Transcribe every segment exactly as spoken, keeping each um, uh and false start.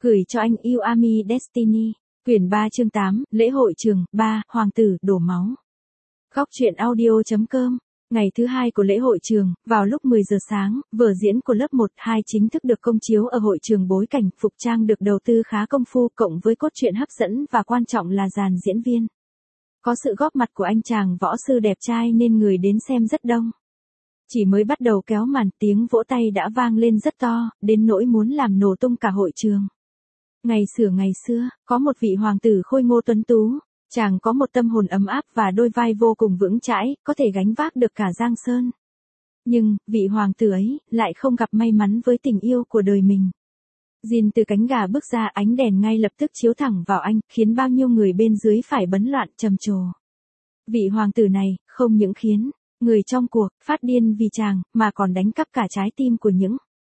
Gửi cho anh yêu Ami Destiny. Quyển ba chương tám, lễ hội trường, ba, hoàng tử, đổ máu. Góc truyện audio.com. Ngày thứ hai của lễ hội trường, vào lúc mười giờ sáng, vở diễn của lớp một hai chính thức được công chiếu ở hội trường. Bối cảnh, phục trang được đầu tư khá công phu, cộng với cốt truyện hấp dẫn và quan trọng là dàn diễn viên. Có sự góp mặt của anh chàng võ sư đẹp trai nên người đến xem rất đông. Chỉ mới bắt đầu kéo màn, tiếng vỗ tay đã vang lên rất to, đến nỗi muốn làm nổ tung cả hội trường. Ngày xưa ngày xưa, có một vị hoàng tử khôi ngô tuấn tú, chàng có một tâm hồn ấm áp và đôi vai vô cùng vững chãi, có thể gánh vác được cả Giang Sơn. Nhưng, vị hoàng tử ấy, lại không gặp may mắn với tình yêu của đời mình. Jin từ cánh gà bước ra, ánh đèn ngay lập tức chiếu thẳng vào anh, khiến bao nhiêu người bên dưới phải bấn loạn trầm trồ. Vị hoàng tử này, không những khiến người trong cuộc phát điên vì chàng, mà còn đánh cắp cả trái tim của những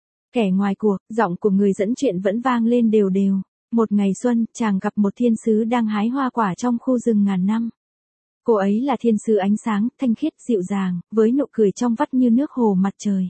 kẻ ngoài cuộc. Giọng của người dẫn chuyện vẫn vang lên đều đều. Một ngày xuân, chàng gặp một thiên sứ đang hái hoa quả trong khu rừng ngàn năm. Cô ấy là thiên sứ ánh sáng, thanh khiết, dịu dàng, với nụ cười trong vắt như nước hồ mặt trời.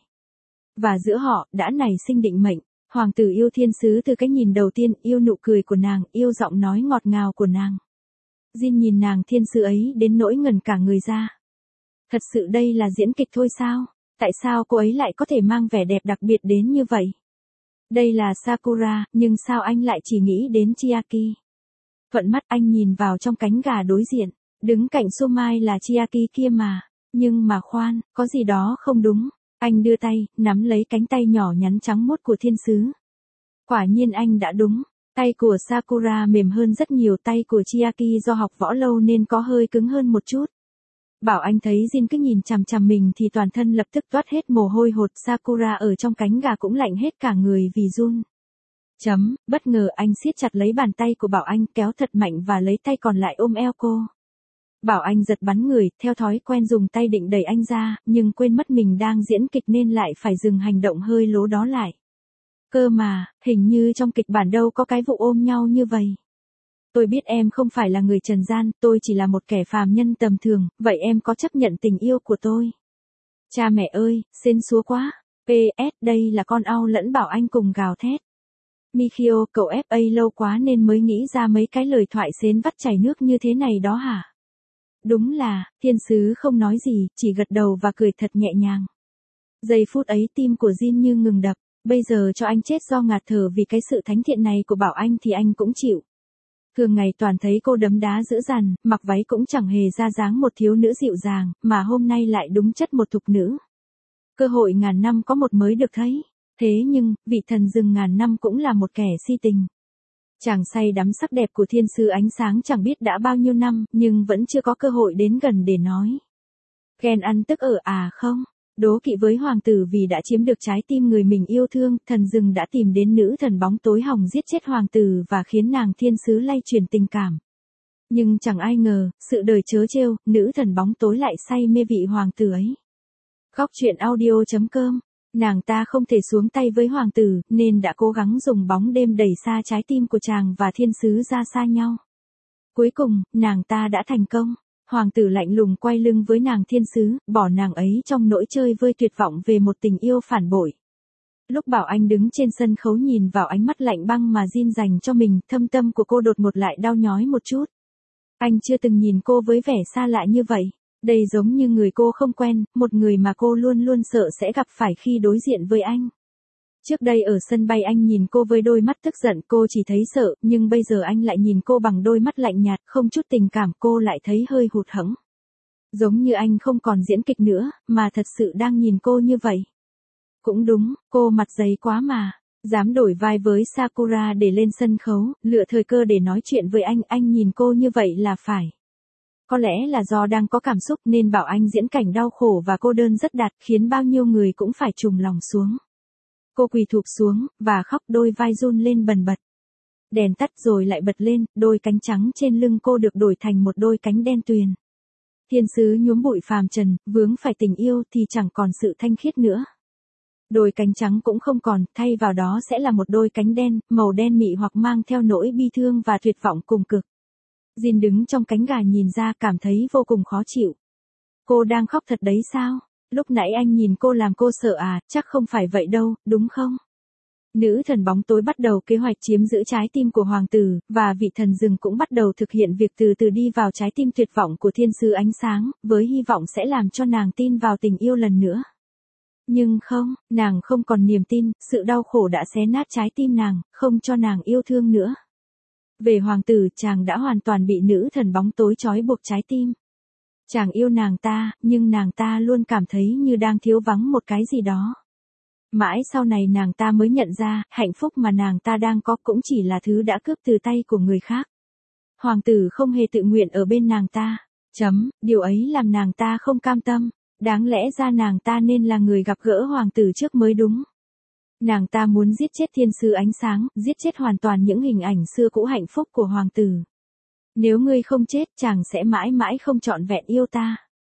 Và giữa họ, đã nảy sinh định mệnh. Hoàng tử yêu thiên sứ từ cái nhìn đầu tiên, yêu nụ cười của nàng, yêu giọng nói ngọt ngào của nàng. Jin nhìn nàng thiên sứ ấy đến nỗi ngẩn cả người ra. Thật sự đây là diễn kịch thôi sao? Tại sao cô ấy lại có thể mang vẻ đẹp đặc biệt đến như vậy? Đây là Sakura, nhưng sao anh lại chỉ nghĩ đến Chiaki? Thuận mắt anh nhìn vào trong cánh gà đối diện, đứng cạnh Somai là Chiaki kia mà. Nhưng mà khoan, có gì đó không đúng. Anh đưa tay, nắm lấy cánh tay nhỏ nhắn trắng muốt của thiên sứ. Quả nhiên anh đã đúng. Tay của Sakura mềm hơn rất nhiều, tay của Chiaki do học võ lâu nên có hơi cứng hơn một chút. Bảo anh thấy Jin cứ nhìn chằm chằm mình thì toàn thân lập tức toát hết mồ hôi hột. Sakura ở trong cánh gà cũng lạnh hết cả người vì run. Chấm, bất ngờ anh siết chặt lấy bàn tay của Bảo Anh, kéo thật mạnh và lấy tay còn lại ôm eo cô. Bảo Anh giật bắn người, theo thói quen dùng tay định đẩy anh ra, nhưng quên mất mình đang diễn kịch nên lại phải dừng hành động hơi lố đó lại. Cơ mà, hình như trong kịch bản đâu có cái vụ ôm nhau như vậy. Tôi biết em không phải là người trần gian, tôi chỉ là một kẻ phàm nhân tầm thường, vậy em có chấp nhận tình yêu của tôi? Cha mẹ ơi, xến xúa quá. pê ét đây là con au lẫn Bảo Anh cùng gào thét. Mikio, cậu ép a lâu quá nên mới nghĩ ra mấy cái lời thoại xến vắt chảy nước như thế này đó hả? Đúng là, thiên sứ không nói gì, chỉ gật đầu và cười thật nhẹ nhàng. Giây phút ấy tim của Jin như ngừng đập, bây giờ cho anh chết do ngạt thở vì cái sự thánh thiện này của Bảo Anh thì anh cũng chịu. Thường ngày toàn thấy cô đấm đá dữ dằn, mặc váy cũng chẳng hề ra dáng một thiếu nữ dịu dàng, mà hôm nay lại đúng chất một thục nữ. Cơ hội ngàn năm có một mới được thấy. Thế nhưng, vị thần rừng ngàn năm cũng là một kẻ si tình. Chàng say đắm sắc đẹp của thiên sứ ánh sáng chẳng biết đã bao nhiêu năm, nhưng vẫn chưa có cơ hội đến gần để nói. Ghen ăn tức ở à không? Đố kỵ với hoàng tử vì đã chiếm được trái tim người mình yêu thương, thần rừng đã tìm đến nữ thần bóng tối hòng giết chết hoàng tử và khiến nàng thiên sứ lay truyền tình cảm. Nhưng chẳng ai ngờ, sự đời trớ trêu, nữ thần bóng tối lại say mê vị hoàng tử ấy. Góc truyện audio.com. Nàng ta không thể xuống tay với hoàng tử, nên đã cố gắng dùng bóng đêm đẩy xa trái tim của chàng và thiên sứ ra xa nhau. Cuối cùng, nàng ta đã thành công. Hoàng tử lạnh lùng quay lưng với nàng thiên sứ, bỏ nàng ấy trong nỗi chơi vơi tuyệt vọng về một tình yêu phản bội. Lúc Bảo Anh đứng trên sân khấu nhìn vào ánh mắt lạnh băng mà Jin dành cho mình, thâm tâm của cô đột ngột lại đau nhói một chút. Anh chưa từng nhìn cô với vẻ xa lạ như vậy. Đây giống như người cô không quen, một người mà cô luôn luôn sợ sẽ gặp phải khi đối diện với anh. Trước đây ở sân bay anh nhìn cô với đôi mắt tức giận, cô chỉ thấy sợ, nhưng bây giờ anh lại nhìn cô bằng đôi mắt lạnh nhạt, không chút tình cảm, cô lại thấy hơi hụt hẫng. Giống như anh không còn diễn kịch nữa, mà thật sự đang nhìn cô như vậy. Cũng đúng, cô mặt dày quá mà. Dám đổi vai với Sakura để lên sân khấu, lựa thời cơ để nói chuyện với anh, anh nhìn cô như vậy là phải. Có lẽ là do đang có cảm xúc nên Bảo Anh diễn cảnh đau khổ và cô đơn rất đạt, khiến bao nhiêu người cũng phải trùng lòng xuống. Cô quỳ thụp xuống, và khóc, đôi vai run lên bần bật. Đèn tắt rồi lại bật lên, đôi cánh trắng trên lưng cô được đổi thành một đôi cánh đen tuyền. Thiên sứ nhuốm bụi phàm trần, vướng phải tình yêu thì chẳng còn sự thanh khiết nữa. Đôi cánh trắng cũng không còn, thay vào đó sẽ là một đôi cánh đen, màu đen mị hoặc mang theo nỗi bi thương và tuyệt vọng cùng cực. Jin đứng trong cánh gà nhìn ra cảm thấy vô cùng khó chịu. Cô đang khóc thật đấy sao? Lúc nãy anh nhìn cô làm cô sợ à, chắc không phải vậy đâu, đúng không? Nữ thần bóng tối bắt đầu kế hoạch chiếm giữ trái tim của hoàng tử, và vị thần rừng cũng bắt đầu thực hiện việc từ từ đi vào trái tim tuyệt vọng của thiên sứ ánh sáng, với hy vọng sẽ làm cho nàng tin vào tình yêu lần nữa. Nhưng không, nàng không còn niềm tin, sự đau khổ đã xé nát trái tim nàng, không cho nàng yêu thương nữa. Về hoàng tử, chàng đã hoàn toàn bị nữ thần bóng tối trói buộc trái tim. Chàng yêu nàng ta, nhưng nàng ta luôn cảm thấy như đang thiếu vắng một cái gì đó. Mãi sau này nàng ta mới nhận ra, hạnh phúc mà nàng ta đang có cũng chỉ là thứ đã cướp từ tay của người khác. Hoàng tử không hề tự nguyện ở bên nàng ta. Chấm, điều ấy làm nàng ta không cam tâm. Đáng lẽ ra nàng ta nên là người gặp gỡ hoàng tử trước mới đúng. Nàng ta muốn giết chết thiên sứ ánh sáng, giết chết hoàn toàn những hình ảnh xưa cũ hạnh phúc của hoàng tử. Nếu ngươi không chết, chàng sẽ mãi mãi không trọn vẹn yêu ta.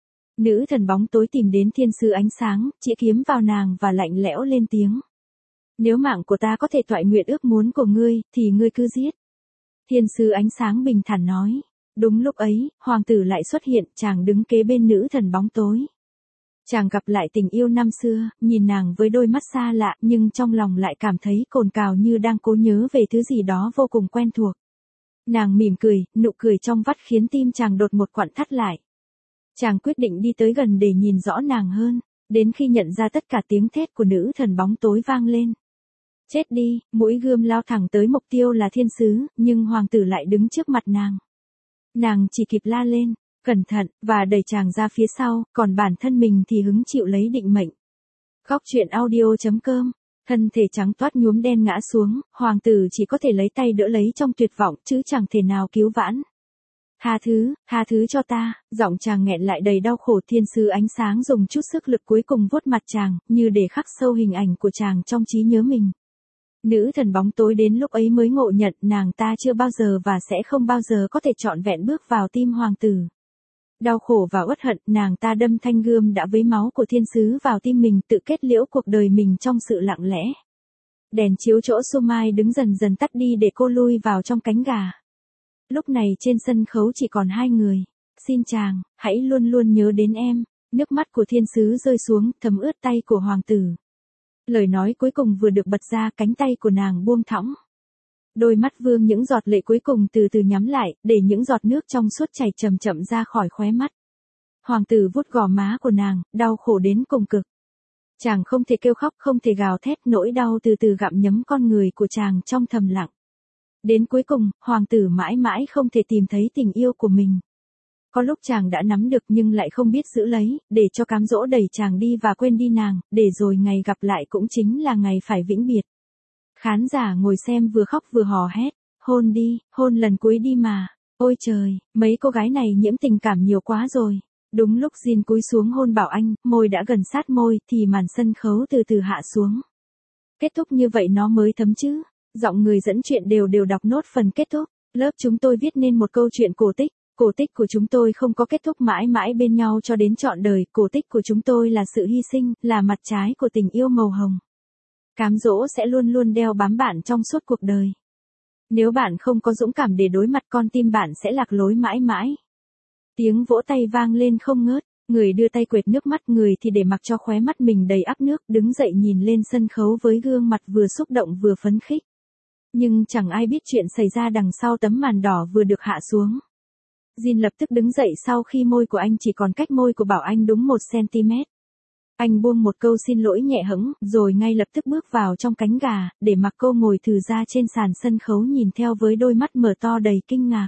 Nữ thần bóng tối tìm đến thiên sứ ánh sáng, chĩa kiếm vào nàng và lạnh lẽo lên tiếng. Nếu mạng của ta có thể toại nguyện ước muốn của ngươi, thì ngươi cứ giết. Thiên sứ ánh sáng bình thản nói. Đúng lúc ấy, hoàng tử lại xuất hiện, chàng đứng kế bên nữ thần bóng tối. Chàng gặp lại tình yêu năm xưa, nhìn nàng với đôi mắt xa lạ nhưng trong lòng lại cảm thấy cồn cào như đang cố nhớ về thứ gì đó vô cùng quen thuộc. Nàng mỉm cười, nụ cười trong vắt khiến tim chàng đột một quặn thắt lại. Chàng quyết định đi tới gần để nhìn rõ nàng hơn, đến khi nhận ra tất cả tiếng thét của nữ thần bóng tối vang lên. Chết đi, mũi gươm lao thẳng tới mục tiêu là thiên sứ, nhưng hoàng tử lại đứng trước mặt nàng. Nàng chỉ kịp la lên, cẩn thận, và đẩy chàng ra phía sau, còn bản thân mình thì hứng chịu lấy định mệnh. Góc truyện audio chấm com, thân thể trắng toát nhuốm đen ngã xuống, hoàng tử chỉ có thể lấy tay đỡ lấy trong tuyệt vọng, chứ chẳng thể nào cứu vãn. Tha thứ, tha thứ cho ta, giọng chàng nghẹn lại đầy đau khổ. Thiên sứ ánh sáng dùng chút sức lực cuối cùng vuốt mặt chàng, như để khắc sâu hình ảnh của chàng trong trí nhớ mình. Nữ thần bóng tối đến lúc ấy mới ngộ nhận nàng ta chưa bao giờ và sẽ không bao giờ có thể trọn vẹn bước vào tim hoàng tử. Đau khổ và uất hận, nàng ta đâm thanh gươm đã với máu của thiên sứ vào tim mình, tự kết liễu cuộc đời mình trong sự lặng lẽ. Đèn chiếu chỗ Somai đứng dần dần tắt đi để cô lui vào trong cánh gà. Lúc này trên sân khấu chỉ còn hai người. Xin chàng, hãy luôn luôn nhớ đến em. Nước mắt của thiên sứ rơi xuống, thấm ướt tay của hoàng tử. Lời nói cuối cùng vừa được bật ra, cánh tay của nàng buông thõng. Đôi mắt vương những giọt lệ cuối cùng từ từ nhắm lại, để những giọt nước trong suốt chảy chậm chậm ra khỏi khóe mắt. Hoàng tử vuốt gò má của nàng, đau khổ đến cùng cực. Chàng không thể kêu khóc, không thể gào thét, nỗi đau từ từ gặm nhấm con người của chàng trong thầm lặng. Đến cuối cùng, hoàng tử mãi mãi không thể tìm thấy tình yêu của mình. Có lúc chàng đã nắm được nhưng lại không biết giữ lấy, để cho cám dỗ đẩy chàng đi và quên đi nàng, để rồi ngày gặp lại cũng chính là ngày phải vĩnh biệt. Khán giả ngồi xem vừa khóc vừa hò hét, hôn đi, hôn lần cuối đi mà. Ôi trời, mấy cô gái này nhiễm tình cảm nhiều quá rồi. Đúng lúc Jin cúi xuống hôn Bảo Anh, môi đã gần sát môi thì màn sân khấu từ từ hạ xuống. Kết thúc như vậy nó mới thấm chứ. Giọng người dẫn chuyện đều đều đọc nốt phần kết thúc. Lớp chúng tôi viết nên một câu chuyện cổ tích. Cổ tích của chúng tôi không có kết thúc mãi mãi bên nhau cho đến trọn đời. Cổ tích của chúng tôi là sự hy sinh, là mặt trái của tình yêu màu hồng. Cám dỗ sẽ luôn luôn đeo bám bạn trong suốt cuộc đời. Nếu bạn không có dũng cảm để đối mặt, con tim bạn sẽ lạc lối mãi mãi. Tiếng vỗ tay vang lên không ngớt. Người đưa tay quệt nước mắt, người thì để mặc cho khóe mắt mình đầy ắp nước, đứng dậy nhìn lên sân khấu với gương mặt vừa xúc động vừa phấn khích. Nhưng chẳng ai biết chuyện xảy ra đằng sau tấm màn đỏ vừa được hạ xuống. Jin lập tức đứng dậy sau khi môi của anh chỉ còn cách môi của Bảo Anh đúng một xăng-ti-mét. Anh buông một câu xin lỗi nhẹ hững, rồi ngay lập tức bước vào trong cánh gà, để mặc cô ngồi thừ ra trên sàn sân khấu nhìn theo với đôi mắt mở to đầy kinh ngạc.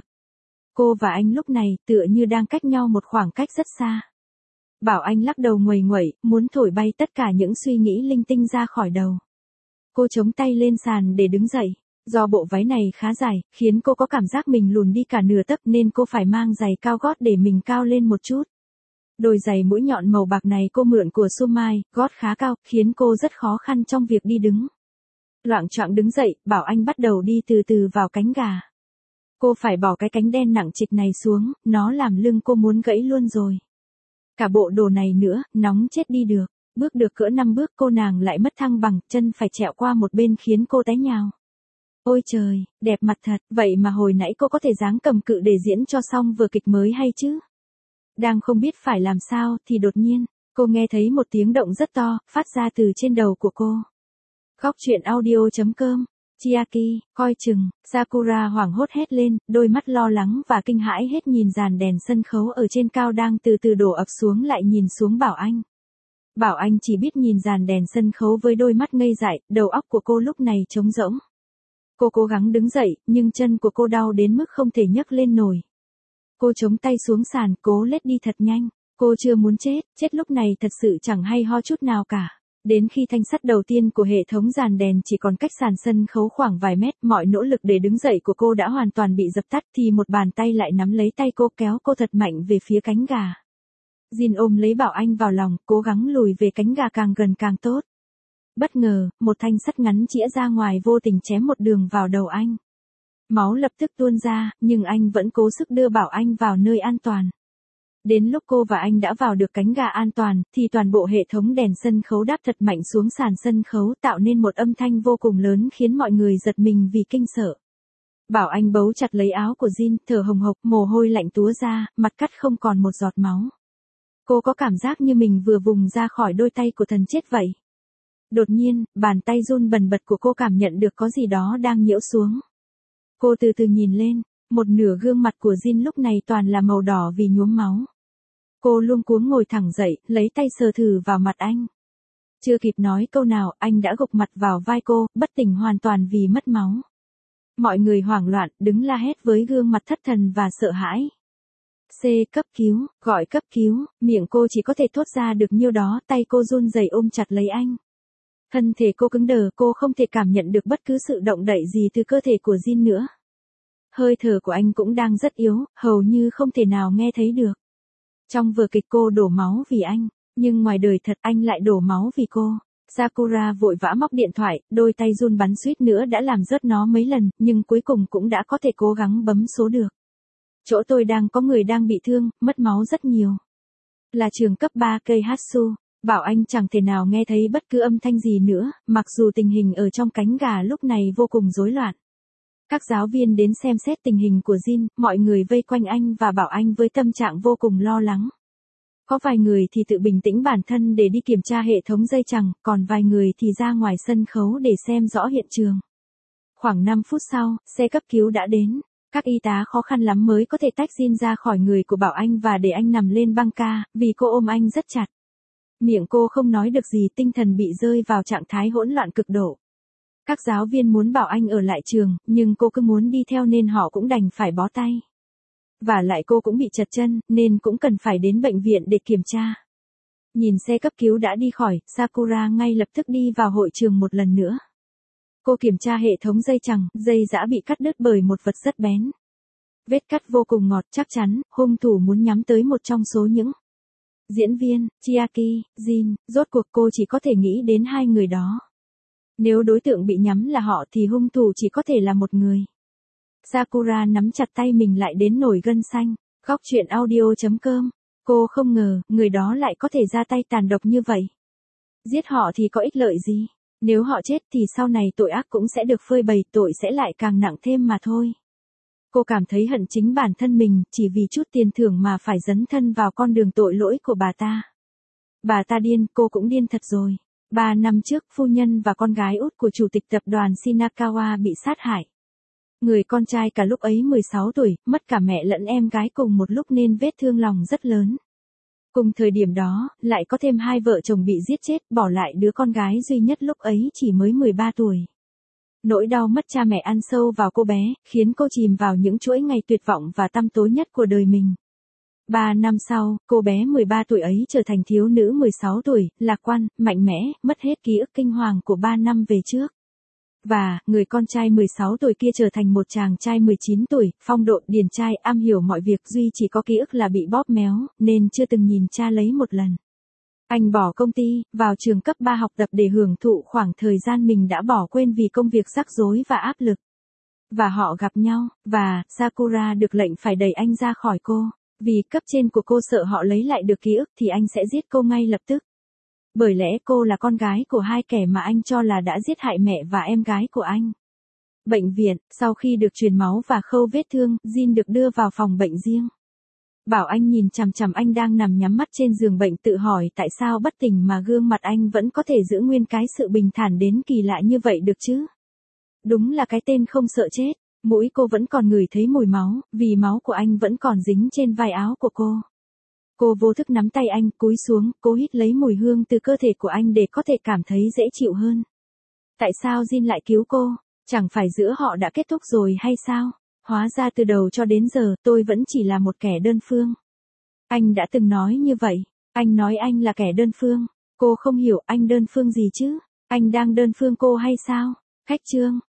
Cô và anh lúc này tựa như đang cách nhau một khoảng cách rất xa. Bảo Anh lắc đầu nguầy nguẩy, muốn thổi bay tất cả những suy nghĩ linh tinh ra khỏi đầu. Cô chống tay lên sàn để đứng dậy. Do bộ váy này khá dài, khiến cô có cảm giác mình lùn đi cả nửa tấc nên cô phải mang giày cao gót để mình cao lên một chút. Đôi giày mũi nhọn màu bạc này cô mượn của Somai, gót khá cao, khiến cô rất khó khăn trong việc đi đứng. Loạng choạng đứng dậy, Bảo Anh bắt đầu đi từ từ vào cánh gà. Cô phải bỏ cái cánh đen nặng trịch này xuống, nó làm lưng cô muốn gãy luôn rồi. Cả bộ đồ này nữa, nóng chết đi được. Bước được cỡ năm bước cô nàng lại mất thăng bằng, chân phải trẹo qua một bên khiến cô té nhào. Ôi trời, đẹp mặt thật, vậy mà hồi nãy cô có thể dáng cầm cự để diễn cho xong vở kịch mới hay chứ? Đang không biết phải làm sao thì đột nhiên, cô nghe thấy một tiếng động rất to, phát ra từ trên đầu của cô. Khóc chuyện audio chấm com. Chiaki, coi chừng, Sakura hoảng hốt hét lên, đôi mắt lo lắng và kinh hãi hết nhìn dàn đèn sân khấu ở trên cao đang từ từ đổ ập xuống lại nhìn xuống Bảo Anh. Bảo Anh chỉ biết nhìn dàn đèn sân khấu với đôi mắt ngây dại, đầu óc của cô lúc này trống rỗng. Cô cố gắng đứng dậy, nhưng chân của cô đau đến mức không thể nhấc lên nổi. Cô chống tay xuống sàn, cố lết đi thật nhanh. Cô chưa muốn chết, chết lúc này thật sự chẳng hay ho chút nào cả. Đến khi thanh sắt đầu tiên của hệ thống dàn đèn chỉ còn cách sàn sân khấu khoảng vài mét, mọi nỗ lực để đứng dậy của cô đã hoàn toàn bị dập tắt thì một bàn tay lại nắm lấy tay cô kéo cô thật mạnh về phía cánh gà. Jin ôm lấy Bảo Anh vào lòng, cố gắng lùi về cánh gà càng gần càng tốt. Bất ngờ, một thanh sắt ngắn chĩa ra ngoài vô tình chém một đường vào đầu anh. Máu lập tức tuôn ra, nhưng anh vẫn cố sức đưa Bảo Anh vào nơi an toàn. Đến lúc cô và anh đã vào được cánh gà an toàn, thì toàn bộ hệ thống đèn sân khấu đáp thật mạnh xuống sàn sân khấu tạo nên một âm thanh vô cùng lớn khiến mọi người giật mình vì kinh sợ. Bảo Anh bấu chặt lấy áo của Jin, thở hồng hộc, mồ hôi lạnh túa ra, mặt cắt không còn một giọt máu. Cô có cảm giác như mình vừa vùng ra khỏi đôi tay của thần chết vậy. Đột nhiên, bàn tay run bần bật của cô cảm nhận được có gì đó đang nhiễu xuống. Cô từ từ nhìn lên, một nửa gương mặt của Jin lúc này toàn là màu đỏ vì nhuốm máu. Cô luống cuống ngồi thẳng dậy, lấy tay sờ thử vào mặt anh. Chưa kịp nói câu nào, anh đã gục mặt vào vai cô, bất tỉnh hoàn toàn vì mất máu. Mọi người hoảng loạn, đứng la hét với gương mặt thất thần và sợ hãi. C, cấp cứu, gọi cấp cứu, miệng cô chỉ có thể thốt ra được nhiêu đó, tay cô run rẩy ôm chặt lấy anh. Thân thể cô cứng đờ, cô không thể cảm nhận được bất cứ sự động đậy gì từ cơ thể của Jin nữa. Hơi thở của anh cũng đang rất yếu, hầu như không thể nào nghe thấy được. Trong vở kịch cô đổ máu vì anh, nhưng ngoài đời thật anh lại đổ máu vì cô. Sakura vội vã móc điện thoại, đôi tay run bắn suýt nữa đã làm rớt nó mấy lần, nhưng cuối cùng cũng đã có thể cố gắng bấm số được. Chỗ tôi đang có người đang bị thương, mất máu rất nhiều. Là trường cấp ba Keihatsu, Bảo Anh chẳng thể nào nghe thấy bất cứ âm thanh gì nữa, mặc dù tình hình ở trong cánh gà lúc này vô cùng rối loạn. Các giáo viên đến xem xét tình hình của Jin, mọi người vây quanh anh và Bảo Anh với tâm trạng vô cùng lo lắng. Có vài người thì tự bình tĩnh bản thân để đi kiểm tra hệ thống dây chằng, còn vài người thì ra ngoài sân khấu để xem rõ hiện trường. Khoảng năm phút sau, xe cấp cứu đã đến. Các y tá khó khăn lắm mới có thể tách Jin ra khỏi người của Bảo Anh và để anh nằm lên băng ca, vì cô ôm anh rất chặt. Miệng cô không nói được gì, tinh thần bị rơi vào trạng thái hỗn loạn cực độ. Các giáo viên muốn Bảo Anh ở lại trường, nhưng cô cứ muốn đi theo nên họ cũng đành phải bó tay. Và lại cô cũng bị trật chân, nên cũng cần phải đến bệnh viện để kiểm tra. Nhìn xe cấp cứu đã đi khỏi, Sakura ngay lập tức đi vào hội trường một lần nữa. Cô kiểm tra hệ thống dây chằng, dây giã bị cắt đứt bởi một vật rất bén. Vết cắt vô cùng ngọt, chắc chắn, hung thủ muốn nhắm tới một trong số những diễn viên, Chiaki, Jin, rốt cuộc cô chỉ có thể nghĩ đến hai người đó. Nếu đối tượng bị nhắm là họ thì hung thủ chỉ có thể là một người. Sakura nắm chặt tay mình lại đến nổi gân xanh. Khóc chuyện audio chấm com. Cô không ngờ, người đó lại có thể ra tay tàn độc như vậy. Giết họ thì có ích lợi gì? Nếu họ chết thì sau này tội ác cũng sẽ được phơi bày, tội sẽ lại càng nặng thêm mà thôi. Cô cảm thấy hận chính bản thân mình, chỉ vì chút tiền thưởng mà phải dấn thân vào con đường tội lỗi của bà ta. Bà ta điên, cô cũng điên thật rồi. Ba năm trước, phu nhân và con gái út của chủ tịch tập đoàn Shinakawa bị sát hại. Người con trai cả lúc ấy mười sáu tuổi, mất cả mẹ lẫn em gái cùng một lúc nên vết thương lòng rất lớn. Cùng thời điểm đó, lại có thêm hai vợ chồng bị giết chết, bỏ lại đứa con gái duy nhất lúc ấy chỉ mới mười ba tuổi. Nỗi đau mất cha mẹ ăn sâu vào cô bé, khiến cô chìm vào những chuỗi ngày tuyệt vọng và tăm tối nhất của đời mình. Ba năm sau, cô bé mười ba tuổi ấy trở thành thiếu nữ mười sáu tuổi, lạc quan, mạnh mẽ, mất hết ký ức kinh hoàng của ba năm về trước. Và, người con trai mười sáu tuổi kia trở thành một chàng trai mười chín tuổi, phong độ, điển trai, am hiểu mọi việc, duy chỉ có ký ức là bị bóp méo, nên chưa từng nhìn cha lấy một lần. Anh bỏ công ty, vào trường cấp ba học tập để hưởng thụ khoảng thời gian mình đã bỏ quên vì công việc rắc rối và áp lực. Và họ gặp nhau, và, Sakura được lệnh phải đẩy anh ra khỏi cô. Vì cấp trên của cô sợ họ lấy lại được ký ức thì anh sẽ giết cô ngay lập tức. Bởi lẽ cô là con gái của hai kẻ mà anh cho là đã giết hại mẹ và em gái của anh. Bệnh viện, sau khi được truyền máu và khâu vết thương, Jin được đưa vào phòng bệnh riêng. Bảo Anh nhìn chằm chằm anh đang nằm nhắm mắt trên giường bệnh tự hỏi tại sao bất tỉnh mà gương mặt anh vẫn có thể giữ nguyên cái sự bình thản đến kỳ lạ như vậy được chứ. Đúng là cái tên không sợ chết, mũi cô vẫn còn ngửi thấy mùi máu, vì máu của anh vẫn còn dính trên vai áo của cô. Cô vô thức nắm tay anh, cúi xuống, cố hít lấy mùi hương từ cơ thể của anh để có thể cảm thấy dễ chịu hơn. Tại sao Jin lại cứu cô? Chẳng phải giữa họ đã kết thúc rồi hay sao? Hóa ra từ đầu cho đến giờ tôi vẫn chỉ là một kẻ đơn phương. Anh đã từng nói như vậy. Anh nói anh là kẻ đơn phương. Cô không hiểu anh đơn phương gì chứ? Anh đang đơn phương cô hay sao? Khách trương.